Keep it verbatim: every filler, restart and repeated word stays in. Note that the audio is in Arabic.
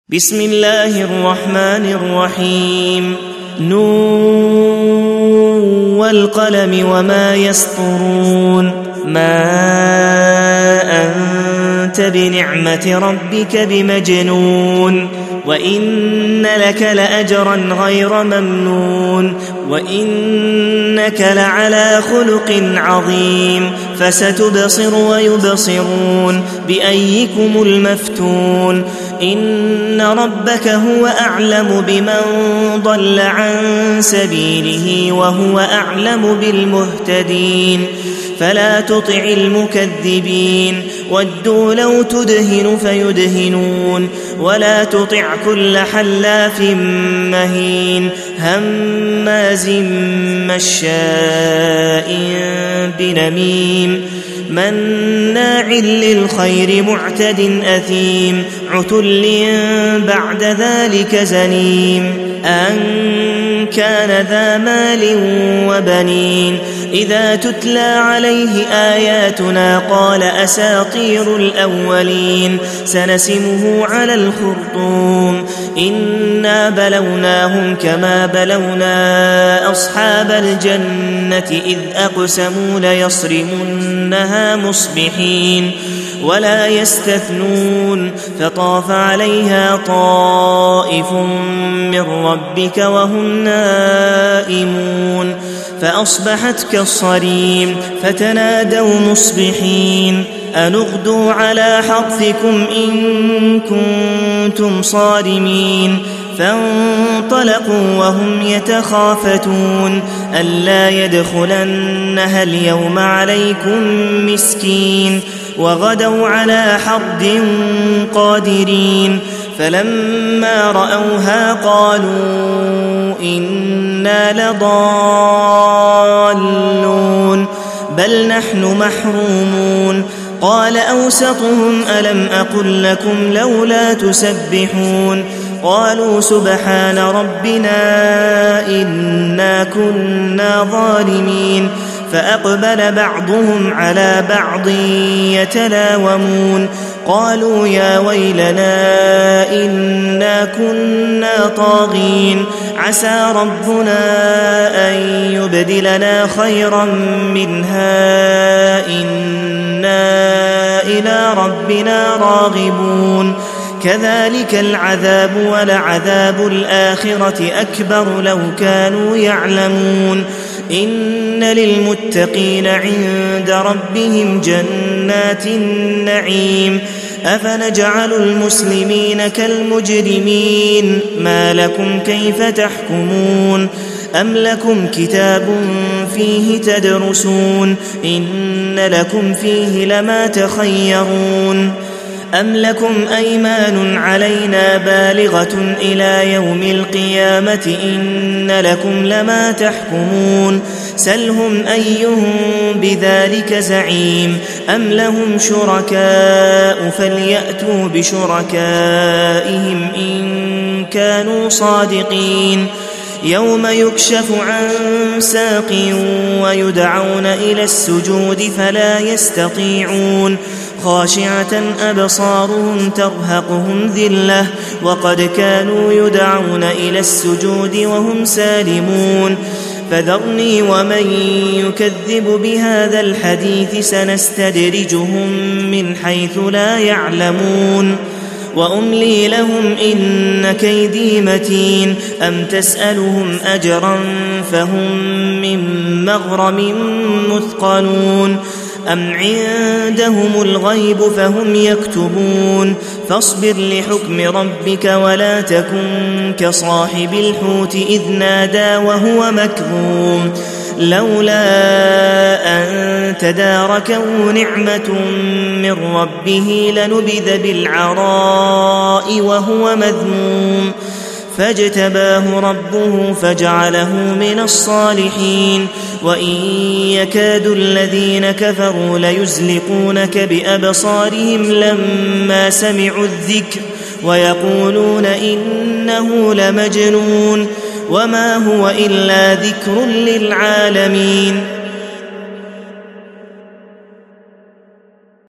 بسم الله الرحمن الرحيم نون والقلم وما يسطرون ما أنت بنعمة ربك بمجنون وإن لك لأجرا غير ممنون وإنك لعلى خلق عظيم فستبصر ويبصرون بأيكم المفتون إن ربك هو أعلم بمن ضل عن سبيله وهو أعلم بالمهتدين فلا تطع المكذبين ودوا لو تدهن فيدهنون ولا تطع كل حلاف مهين هماز مشاء بنميم مناع للخير معتد أثيم عتل بعد ذلك زنيم أن كان ذا مال وبنين إذا تتلى عليه آياتنا قال أساطير الأولين سنسمه على الخرطوم إنا بلوناهم كما بلونا أصحاب الجنة إذ أقسموا ليصرمنها مصبحين ولا يستثنون فطاف عليها طائف من ربك وهم نائمون فأصبحت كالصريم فتنادوا مصبحين أن اغدوا على حرثكم إن كنتم صارمين فانطلقوا وهم يتخافتون ألا يدخلنها اليوم عليكم مسكين وغدوا على حرد قادرين فلما رأوها قالوا إنا لضالون بل نحن محرومون قال أوسطهم ألم أقل لكم لولا تسبحون قالوا سبحان ربنا إنا كنا ظالمين فأقبل بعضهم على بعض يتلاومون قالوا يا ويلنا إنا كنا طاغين عسى ربنا أن يبدلنا خيرا منها إنا إلى ربنا راغبون كذلك العذاب ولعذاب الآخرة أكبر لو كانوا يعلمون إن للمتقين عند ربهم جنات النعيم أفنجعل المسلمين كالمجرمين ما لكم كيف تحكمون أم لكم كتاب فيه تدرسون إن لكم فيه لما تخيرون أم لكم أيمان علينا بالغة إلى يوم القيامة إن لكم لما تحكمون سلهم أيهم بذلك زعيم أم لهم شركاء فليأتوا بشركائهم إن كانوا صادقين يوم يكشف عن ساق ويدعون إلى السجود فلا يستطيعون خاشعة أبصارهم ترهقهم ذلة وقد كانوا يدعون إلى السجود وهم سالمون فذرني ومن يكذب بهذا الحديث سنستدرجهم من حيث لا يعلمون وأملي لهم إن كيدي متين أم تسألهم أجرا فهم من مغرم مثقلون أم عندهم الغيب فهم يكتبون فاصبر لحكم ربك ولا تكن كصاحب الحوت إذ نادى وهو مكظوم لولا أن تداركه نعمة من ربه لنبذ بالعراء وهو مذموم فاجتباه ربه فجعله من الصالحين وإن يكاد الذين كفروا ليزلقونك بأبصارهم لما سمعوا الذكر ويقولون إنه لمجنون وما هو إلا ذكر للعالمين